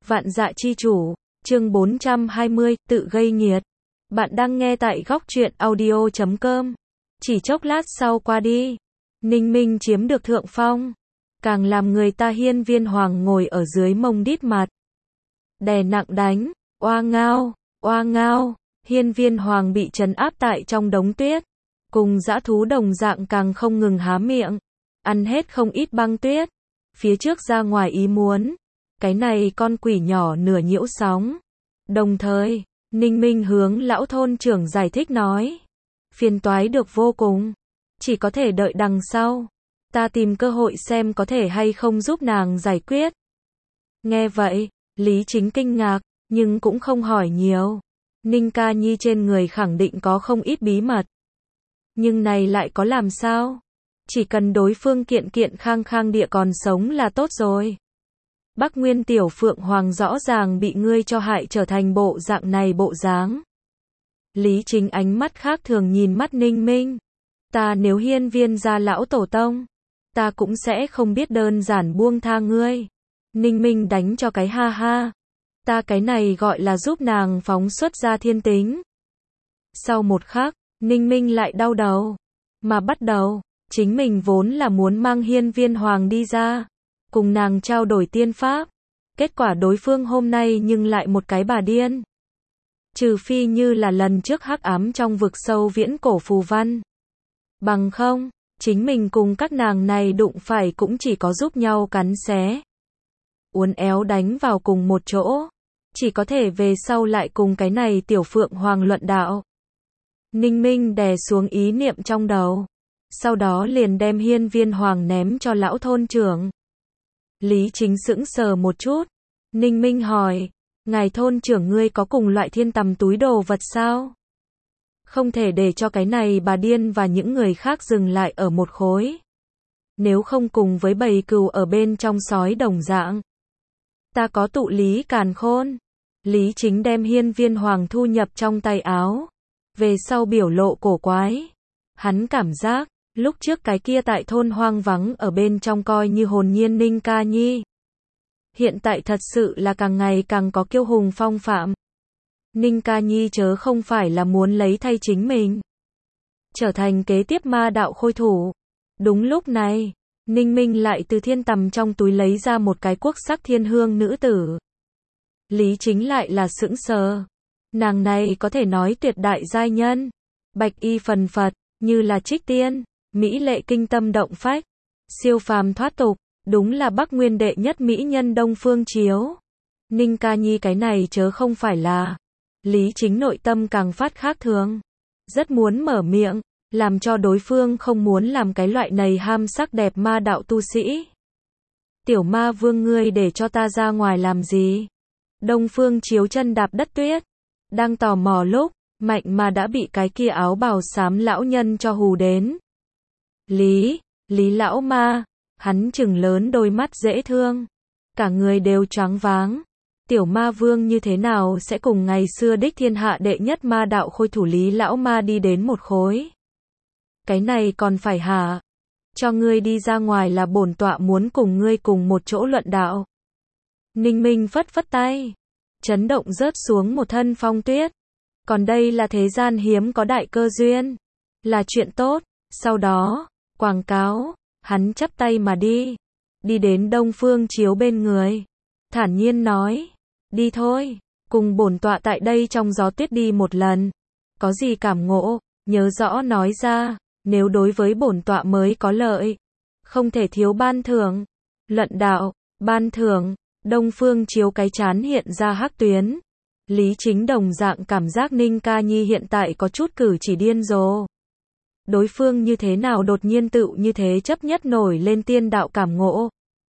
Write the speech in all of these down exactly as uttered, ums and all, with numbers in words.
Vạn Dạ Chi Chủ, chương bốn trăm hai mươi, tự gây nghiệt. Bạn đang nghe tại góc truyện audio chấm com. Chỉ chốc lát sau qua đi, Ninh Minh chiếm được thượng phong, càng làm người ta Hiên Viên Hoàng ngồi ở dưới mông đít mặt. Đè nặng đánh, oa ngao, oa ngao, Hiên Viên Hoàng bị trấn áp tại trong đống tuyết, cùng dã thú đồng dạng càng không ngừng há miệng, ăn hết không ít băng tuyết. Phía trước ra ngoài ý muốn, cái này con quỷ nhỏ nửa nhiễu sóng. Đồng thời, Ninh Minh hướng lão thôn trưởng giải thích nói, phiền toái được vô cùng, chỉ có thể đợi đằng sau, ta tìm cơ hội xem có thể hay không giúp nàng giải quyết. Nghe vậy, Lý Chính kinh ngạc, nhưng cũng không hỏi nhiều. Ninh Ca Nhi trên người khẳng định có không ít bí mật. Nhưng này lại có làm sao? Chỉ cần đối phương kiện kiện khang khang địa còn sống là tốt rồi. Bắc Nguyên Tiểu Phượng Hoàng rõ ràng bị ngươi cho hại trở thành bộ dạng này bộ dáng. Lý Chính ánh mắt khác thường nhìn mắt Ninh Minh. Ta nếu Hiên Viên gia lão tổ tông, ta cũng sẽ không biết đơn giản buông tha ngươi. Ninh Minh đánh cho cái ha ha. Ta cái này gọi là giúp nàng phóng xuất ra thiên tính. Sau một khắc, Ninh Minh lại đau đầu. Mà bắt đầu, chính mình vốn là muốn mang Hiên Viên Hoàng đi ra, cùng nàng trao đổi tiên pháp. Kết quả đối phương hôm nay nhưng lại một cái bà điên. Trừ phi như là lần trước hắc ám trong vực sâu viễn cổ phù văn. Bằng không, chính mình cùng các nàng này đụng phải cũng chỉ có giúp nhau cắn xé. Uốn éo đánh vào cùng một chỗ. Chỉ có thể về sau lại cùng cái này Tiểu Phượng Hoàng luận đạo. Ninh Minh đè xuống ý niệm trong đầu. Sau đó liền đem Hiên Viên Hoàng ném cho lão thôn trưởng. Lý Chính sững sờ một chút. Ninh Minh hỏi, ngài thôn trưởng ngươi có cùng loại thiên tầm túi đồ vật sao? Không thể để cho cái này bà điên và những người khác dừng lại ở một khối. Nếu không cùng với bầy cừu ở bên trong sói đồng dạng. Ta có tụ lý càn khôn. Lý Chính đem Hiên Viên Hoàng thu nhập trong tay áo. Về sau biểu lộ cổ quái. Hắn cảm giác, lúc trước cái kia tại thôn hoang vắng ở bên trong coi như hồn nhiên Ninh Ca Nhi. Hiện tại thật sự là càng ngày càng có kiêu hùng phong phạm. Ninh Ca Nhi chớ không phải là muốn lấy thay chính mình. Trở thành kế tiếp ma đạo khôi thủ. Đúng lúc này, Ninh Minh lại từ thiên tầm trong túi lấy ra một cái quốc sắc thiên hương nữ tử. Lý Chính lại là sững sờ. Nàng này có thể nói tuyệt đại giai nhân. Bạch y phần phật, như là trích tiên, mỹ lệ kinh tâm động phách, siêu phàm thoát tục, đúng là Bắc Nguyên đệ nhất mỹ nhân Đông Phương Chiếu. Ninh Ca Nhi cái này chớ không phải là. Lý Chính nội tâm càng phát khác thường. Rất muốn mở miệng, làm cho đối phương không muốn làm cái loại này ham sắc đẹp ma đạo tu sĩ. Tiểu ma vương ngươi để cho ta ra ngoài làm gì? Đông Phương Chiếu chân đạp đất tuyết. Đang tò mò lúc, mạnh mà đã bị cái kia áo bào xám lão nhân cho hù đến. Lý, Lý lão ma, hắn trừng lớn đôi mắt dễ thương. Cả người đều choáng váng. Tiểu ma vương như thế nào sẽ cùng ngày xưa đích thiên hạ đệ nhất ma đạo khôi thủ Lý lão ma đi đến một khối? Cái này còn phải hả? Cho ngươi đi ra ngoài là bổn tọa muốn cùng ngươi cùng một chỗ luận đạo. Ninh Minh phất phất tay. Chấn động rớt xuống một thân phong tuyết. Còn đây là thế gian hiếm có đại cơ duyên. Là chuyện tốt. Sau đó, quảng cáo, hắn chắp tay mà đi. Đi đến Đông Phương Chiếu bên người. Thản nhiên nói. Đi thôi, cùng bổn tọa tại đây trong gió tuyết đi một lần. Có gì cảm ngộ, nhớ rõ nói ra. Nếu đối với bổn tọa mới có lợi. Không thể thiếu ban thưởng. Luận đạo, ban thưởng. Đông Phương Chiếu cái chán hiện ra hắc tuyến. Lý Chính đồng dạng cảm giác Ninh Ca Nhi hiện tại có chút cử chỉ điên rồ. Đối phương như thế nào đột nhiên tự như thế chấp nhất nổi lên tiên đạo cảm ngộ.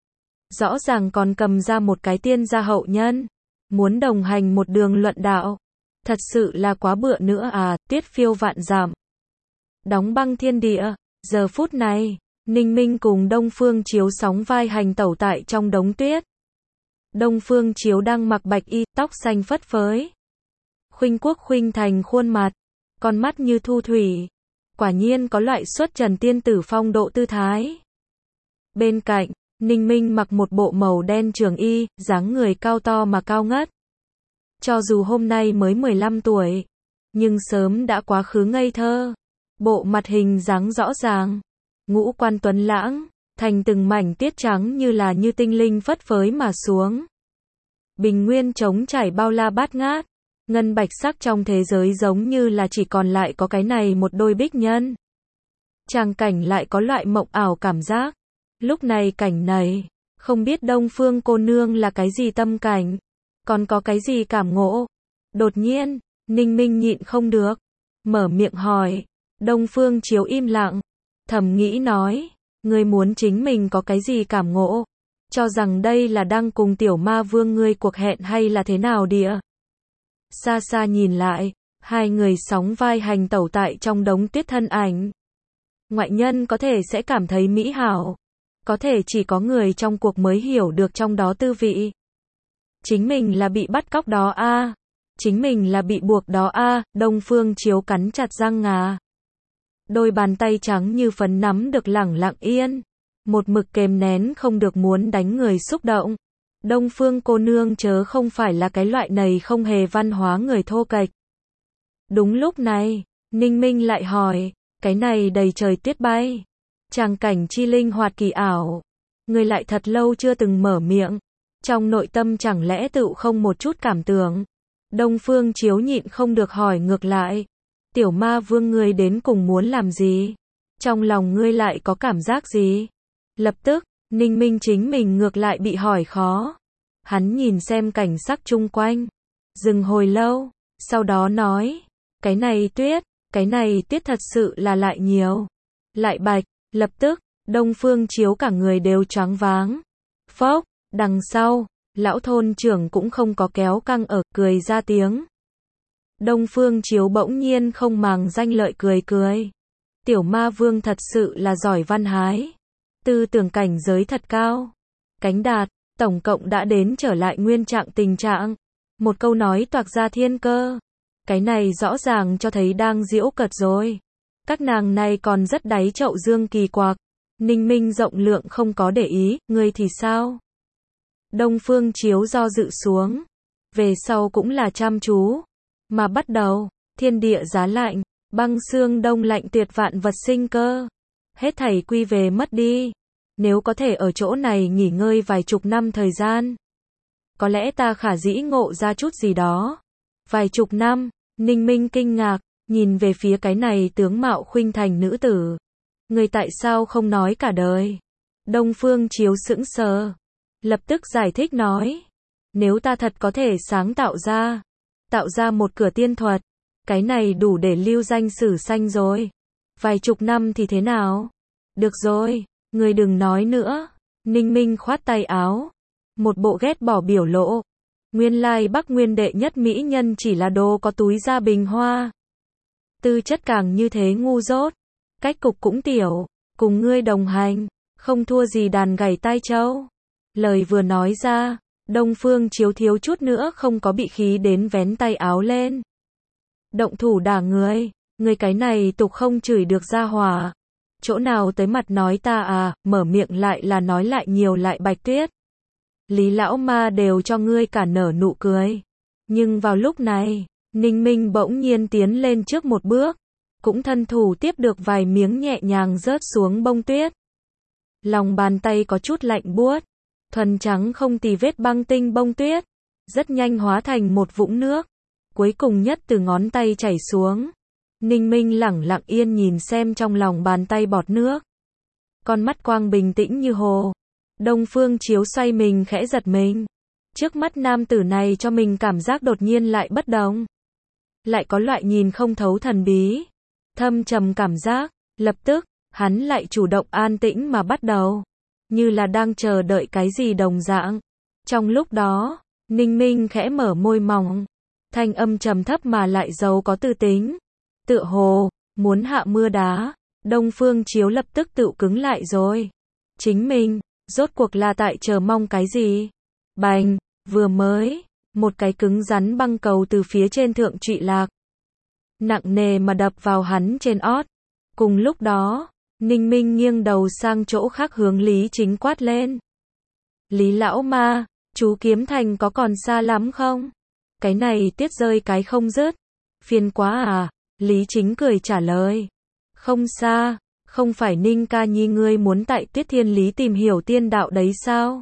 Rõ ràng còn cầm ra một cái tiên gia hậu nhân. Muốn đồng hành một đường luận đạo. Thật sự là quá bựa nữa à, tuyết phiêu vạn dặm. Đóng băng thiên địa. Giờ phút này, Ninh Minh cùng Đông Phương Chiếu sóng vai hành tẩu tại trong đống tuyết. Đông Phương Chiếu đang mặc bạch y, tóc xanh phất phới. Khuynh quốc khuynh thành khuôn mặt, con mắt như thu thủy. Quả nhiên có loại xuất trần tiên tử phong độ tư thái. Bên cạnh, Ninh Minh mặc một bộ màu đen trường y, dáng người cao to mà cao ngất. Cho dù hôm nay mới mười lăm tuổi, nhưng sớm đã quá khứ ngây thơ. Bộ mặt hình dáng rõ ràng, ngũ quan tuấn lãng, thành từng mảnh tiết trắng như là như tinh linh phất phới mà xuống. Bình nguyên trống trải bao la bát ngát, ngân bạch sắc trong thế giới giống như là chỉ còn lại có cái này một đôi bích nhân. Tràng cảnh lại có loại mộng ảo cảm giác. Lúc này cảnh này, không biết Đông Phương cô nương là cái gì tâm cảnh, còn có cái gì cảm ngộ. Đột nhiên, Ninh Minh nhịn không được, mở miệng hỏi. Đông Phương Chiếu im lặng, thầm nghĩ nói, ngươi muốn chính mình có cái gì cảm ngộ, cho rằng đây là đang cùng tiểu ma vương ngươi cuộc hẹn hay là thế nào địa. Xa xa nhìn lại, hai người sóng vai hành tẩu tại trong đống tuyết thân ảnh. Ngoại nhân có thể sẽ cảm thấy mỹ hảo, có thể chỉ có người trong cuộc mới hiểu được trong đó tư vị. Chính mình là bị bắt cóc đó a, à. Chính mình là bị buộc đó a, à. Đông Phương Chiếu cắn chặt răng ngà. Đôi bàn tay trắng như phấn nắm được lẳng lặng yên, một mực kềm nén không được muốn đánh người xúc động. Đông Phương cô nương chớ không phải là cái loại này không hề văn hóa người thô kệch. Đúng lúc này, Ninh Minh lại hỏi, cái này đầy trời tuyết bay, tràng cảnh chi linh hoạt kỳ ảo, người lại thật lâu chưa từng mở miệng, trong nội tâm chẳng lẽ tự không một chút cảm tưởng. Đông Phương Chiếu nhịn không được hỏi ngược lại, tiểu ma vương ngươi đến cùng muốn làm gì? Trong lòng ngươi lại có cảm giác gì? Lập tức, Ninh Minh chính mình ngược lại bị hỏi khó. Hắn nhìn xem cảnh sắc chung quanh, dừng hồi lâu, sau đó nói, cái này tuyết, cái này tuyết thật sự là lại nhiều, lại bạch. Lập tức, Đông Phương Chiếu cả người đều choáng váng. Phốc, đằng sau, lão thôn trưởng cũng không có kéo căng ở, cười ra tiếng. Đông Phương Chiếu bỗng nhiên không màng danh lợi cười cười. Tiểu ma vương thật sự là giỏi văn hái, tư tưởng cảnh giới thật cao. Cánh đạt, tổng cộng đã đến trở lại nguyên trạng tình trạng. Một câu nói toạc ra thiên cơ. Cái này rõ ràng cho thấy đang giễu cợt rồi. Các nàng này còn rất đáy chậu dương kỳ quặc. Ninh Minh rộng lượng không có để ý, ngươi thì sao? Đông Phương Chiếu do dự xuống. Về sau cũng là chăm chú. Mà bắt đầu, thiên địa giá lạnh, băng xương đông lạnh tuyệt vạn vật sinh cơ. Hết thảy quy về mất đi. Nếu có thể ở chỗ này nghỉ ngơi vài chục năm thời gian, có lẽ ta khả dĩ ngộ ra chút gì đó. Vài chục năm, Ninh Minh kinh ngạc, nhìn về phía cái này tướng mạo khuynh thành nữ tử. Người tại sao không nói cả đời? Đông Phương Chiếu sững sờ, lập tức giải thích nói, nếu ta thật có thể sáng tạo ra, tạo ra một cửa tiên thuật, cái này đủ để lưu danh sử sanh rồi. Vài chục năm thì thế nào? Được rồi, người đừng nói nữa. Ninh Minh khoát tay áo, một bộ ghét bỏ biểu lộ. Nguyên lai Bắc Nguyên đệ nhất mỹ nhân chỉ là đồ có túi da bình hoa. Tư chất càng như thế ngu dốt, cách cục cũng tiểu, cùng ngươi đồng hành, không thua gì đàn gảy tai trâu. Lời vừa nói ra, Đông Phương Chiếu thiếu chút nữa không có bị khí đến vén tay áo lên. Động thủ đả người, người cái này tục không chửi được ra hỏa. Chỗ nào tới mặt nói ta à, mở miệng lại là nói lại nhiều lại bạch tuyết. Lý lão ma đều cho ngươi cả nở nụ cười. Nhưng vào lúc này, Ninh Minh bỗng nhiên tiến lên trước một bước, cũng thân thủ tiếp được vài miếng nhẹ nhàng rớt xuống bông tuyết. Lòng bàn tay có chút lạnh buốt, thuần trắng không tì vết băng tinh bông tuyết, rất nhanh hóa thành một vũng nước, cuối cùng nhất từ ngón tay chảy xuống. Ninh Minh lẳng lặng yên nhìn xem trong lòng bàn tay bọt nước. Con mắt quang bình tĩnh như hồ. Đông Phương Chiếu xoay mình khẽ giật mình. Trước mắt nam tử này cho mình cảm giác đột nhiên lại bất đồng. Lại có loại nhìn không thấu thần bí, thâm trầm cảm giác. Lập tức, hắn lại chủ động an tĩnh mà bắt đầu, như là đang chờ đợi cái gì đồng dạng. Trong lúc đó, Ninh Minh khẽ mở môi mỏng, thanh âm trầm thấp mà lại giàu có tư tính. Tựa hồ, muốn hạ mưa đá. Đông Phương Chiếu lập tức tự cứng lại rồi. Chính mình, rốt cuộc là tại chờ mong cái gì? Bành, vừa mới, một cái cứng rắn băng cầu từ phía trên thượng trụy lạc. Nặng nề mà đập vào hắn trên ót. Cùng lúc đó, Ninh Minh nghiêng đầu sang chỗ khác hướng Lý Chính quát lên. Lý lão ma, chú Kiếm Thành có còn xa lắm không? Cái này tuyết rơi cái không dứt. Phiền quá à? Lý Chính cười trả lời. Không xa, không phải Ninh ca nhi ngươi muốn tại Tuyết Thiên Lý tìm hiểu tiên đạo đấy sao?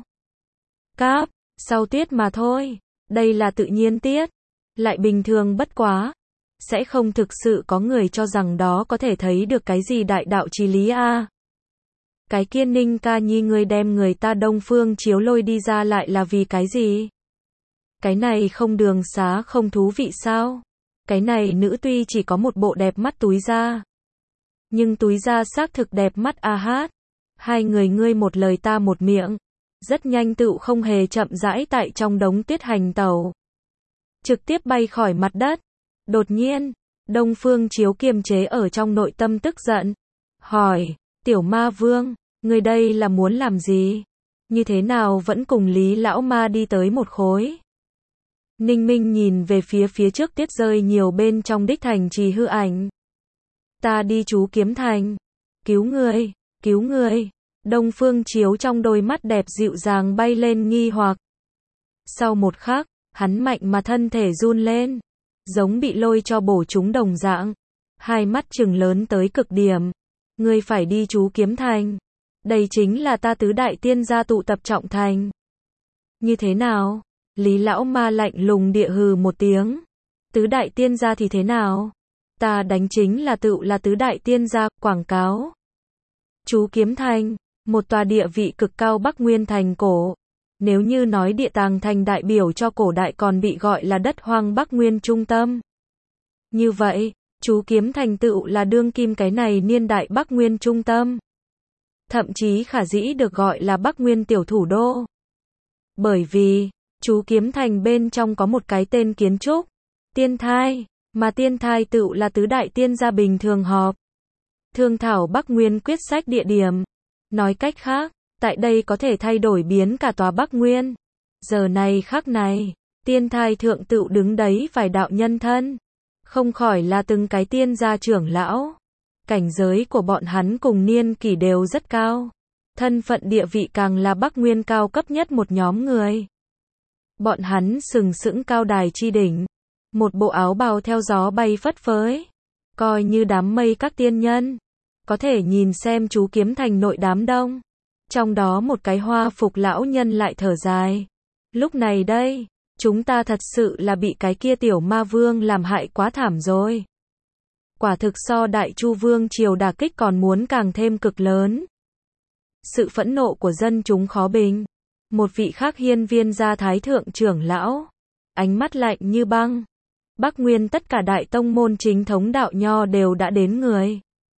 Cáp, sau tiết mà thôi. Đây là tự nhiên tiết. Lại bình thường bất quá. Sẽ không thực sự có người cho rằng đó có thể thấy được cái gì đại đạo chí lý a. Cái kia Ninh ca nhi ngươi đem người ta Đông Phương Chiếu lôi đi ra lại là vì cái gì? Cái này không đường xá không thú vị sao? Cái này nữ tuy chỉ có một bộ đẹp mắt túi da. Nhưng túi da xác thực đẹp mắt a hát. Hai người ngươi một lời ta một miệng. Rất nhanh tựu không hề chậm rãi tại trong đống tuyết hành tẩu. Trực tiếp bay khỏi mặt đất. Đột nhiên, Đông Phương Chiếu kiềm chế ở trong nội tâm tức giận. Hỏi, tiểu ma vương, người đây là muốn làm gì? Như thế nào vẫn cùng Lý lão ma đi tới một khối? Ninh Minh nhìn về phía phía trước tuyết rơi nhiều bên trong đích thành trì hư ảnh. Ta đi chú Kiếm Thành. Cứu người, cứu người. Đông Phương Chiếu trong đôi mắt đẹp dịu dàng bay lên nghi hoặc. Sau một khắc, hắn mạnh mà thân thể run lên. Giống bị lôi cho bổ chúng đồng dạng. Hai mắt trừng lớn tới cực điểm. Ngươi phải đi chú Kiếm Thành. Đây chính là ta tứ đại tiên gia tụ tập trọng thành. Như thế nào? Lý lão ma lạnh lùng địa hừ một tiếng. Tứ đại tiên gia thì thế nào? Ta đánh chính là tựu là tứ đại tiên gia, quảng cáo. Chú Kiếm Thành, một tòa địa vị cực cao Bắc Nguyên thành cổ. Nếu như nói địa tàng thành đại biểu cho cổ đại còn bị gọi là đất hoang Bắc Nguyên trung tâm. Như vậy, chú Kiếm Thành tựu là đương kim cái này niên đại Bắc Nguyên trung tâm. Thậm chí khả dĩ được gọi là Bắc Nguyên tiểu thủ đô. Bởi vì, chú Kiếm Thành bên trong có một cái tên kiến trúc, Tiên Thai, mà Tiên Thai tựu là tứ đại tiên gia bình thường họp. Thương thảo Bắc Nguyên quyết sách địa điểm. Nói cách khác, tại đây có thể thay đổi biến cả tòa Bắc Nguyên. Giờ này khắc này, Tiên Thai thượng tựu đứng đấy vài đạo nhân thân. Không khỏi là từng cái tiên gia trưởng lão. Cảnh giới của bọn hắn cùng niên kỷ đều rất cao. Thân phận địa vị càng là Bắc Nguyên cao cấp nhất một nhóm người. Bọn hắn sừng sững cao đài chi đỉnh. Một bộ áo bào theo gió bay phất phới. Coi như đám mây các tiên nhân. Có thể nhìn xem chú Kiếm Thành nội đám đông. Trong đó một cái hoa phục lão nhân lại thở dài. Lúc này đây, chúng ta thật sự là bị cái kia tiểu ma vương làm hại quá thảm rồi. Quả thực so Đại Chu Vương triều đả kích còn muốn càng thêm cực lớn. Sự phẫn nộ của dân chúng khó bình. Một vị khác hiên viên gia thái thượng trưởng lão. Ánh mắt lạnh như băng. Bắc Nguyên tất cả đại tông môn chính thống đạo nho đều đã đến người.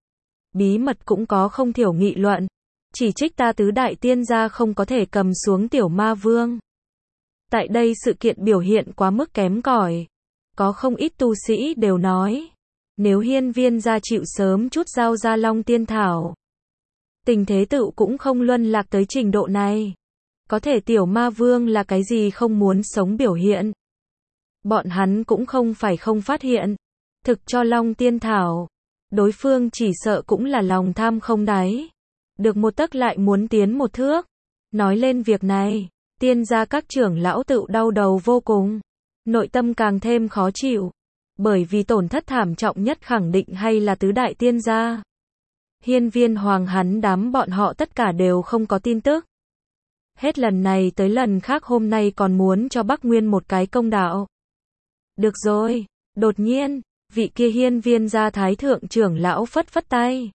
Bí mật cũng có không thiểu nghị luận. Chỉ trích ta tứ đại tiên gia không có thể cầm xuống tiểu ma vương. Tại đây sự kiện biểu hiện quá mức kém cỏi. Có không ít tu sĩ đều nói. Nếu hiên viên gia chịu sớm chút giao ra Long Tiên Thảo. Tình thế tựu cũng không luân lạc tới trình độ này. Có thể tiểu ma vương là cái gì không muốn sống biểu hiện. Bọn hắn cũng không phải không phát hiện. Thực cho Long Tiên Thảo. Đối phương chỉ sợ cũng là lòng tham không đáy. Được một tấc lại muốn tiến một thước. Nói lên việc này, tiên gia các trưởng lão tựu đau đầu vô cùng. Nội tâm càng thêm khó chịu. Bởi vì tổn thất thảm trọng nhất khẳng định hay là tứ đại tiên gia. Hiên viên hoàng hắn đám bọn họ tất cả đều không có tin tức. Hết lần này tới lần khác hôm nay còn muốn cho Bắc Nguyên một cái công đạo. Được rồi, đột nhiên, vị kia hiên viên gia thái thượng trưởng lão phất phất tay.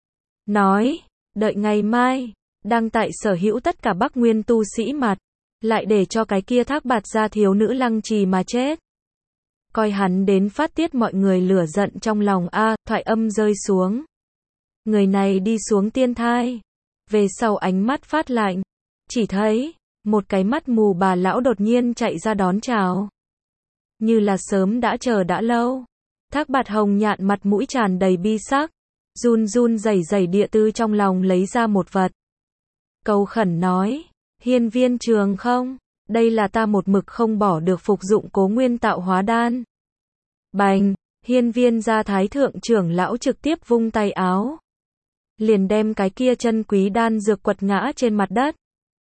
Nói, đợi ngày mai, đang tại sở hữu tất cả Bắc Nguyên tu sĩ mặt, lại để cho cái kia thác bạt gia thiếu nữ lăng trì mà chết. Coi hắn đến phát tiết mọi người lửa giận trong lòng a, thoại âm rơi xuống. Người này đi xuống tiên thai. Về sau ánh mắt phát lạnh. Chỉ thấy, một cái mắt mù bà lão đột nhiên chạy ra đón chào. Như là sớm đã chờ đã lâu. Thác bạt hồng nhạn mặt mũi tràn đầy bi sắc. Run run rẩy rẩy địa tư trong lòng lấy ra một vật. Cầu khẩn nói, hiên viên trường không, đây là ta một mực không bỏ được phục dụng cố nguyên tạo hóa đan. Bành, hiên viên gia thái thượng trưởng lão trực tiếp vung tay áo. Liền đem cái kia chân quý đan dược quật ngã trên mặt đất.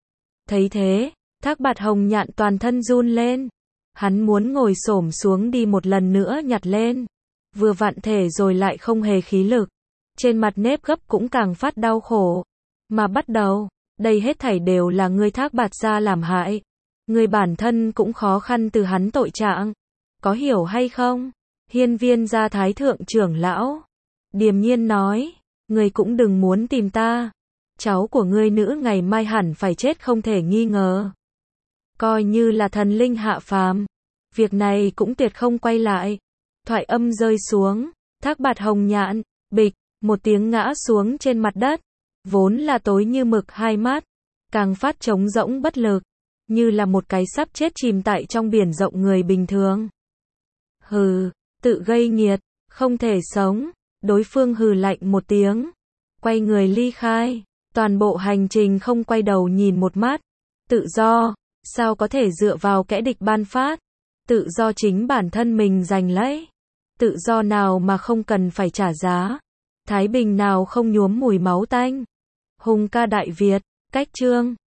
Thấy thế, Thác Bạt Hồng Nhạn toàn thân run lên. Hắn muốn ngồi xổm xuống đi một lần nữa nhặt lên. Vừa vặn thể rồi lại không hề khí lực. Trên mặt nếp gấp cũng càng phát đau khổ. Mà bắt đầu, đây hết thảy đều là ngươi Thác Bạt gia làm hại. Ngươi bản thân cũng khó khăn từ hắn tội trạng. Có hiểu hay không? Hiên Viên gia thái thượng trưởng lão điềm nhiên nói, ngươi cũng đừng muốn tìm ta. Cháu của ngươi nữ ngày mai hẳn phải chết không thể nghi ngờ. Coi như là thần linh hạ phàm, việc này cũng tuyệt không quay lại. Thoại âm rơi xuống, Thác Bạt Hồng Nhạn, bịch, một tiếng ngã xuống trên mặt đất. Vốn là tối như mực hai mắt, càng phát trống rỗng bất lực, như là một cái sắp chết chìm tại trong biển rộng người bình thường. Hừ, tự gây nghiệt, không thể sống. Đối phương hừ lạnh một tiếng, quay người ly khai. Toàn bộ hành trình không quay đầu nhìn một mắt. Tự do, sao có thể dựa vào kẻ địch ban phát? Tự do chính bản thân mình giành lấy. Tự do nào mà không cần phải trả giá? Thái bình nào không nhuốm mùi máu tanh? Hùng ca Đại Việt, cách chương